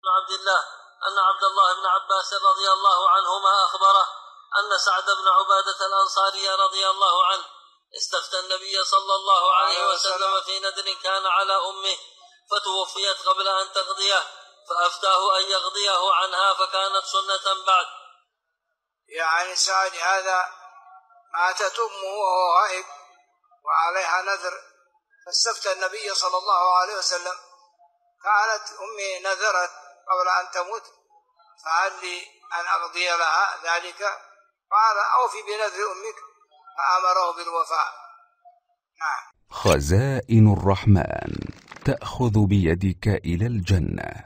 بن عبد الله أن عبد الله بن عباس رضي الله عنهما أخبره أن سعد بن عبادة الأنصاري رضي الله عنه استفتى النبي صلى الله عليه وسلم في نذر كان على أمه فتوفيت قبل أن تقضيه، فأفتاه أن يقضيه عنها فكانت سنة بعد. يعني سعد هذا ماتت أمه وهو غائب وعليها نذر، فاستفتى النبي صلى الله عليه وسلم، كانت أمي نذرت قبل أن تموت فهل لي أن أقضي لها ذلك؟ قال أوفي بنذر أمك، فأمره بالوفاء. خزائن الرحمن تأخذ بيدك إلى الجنة.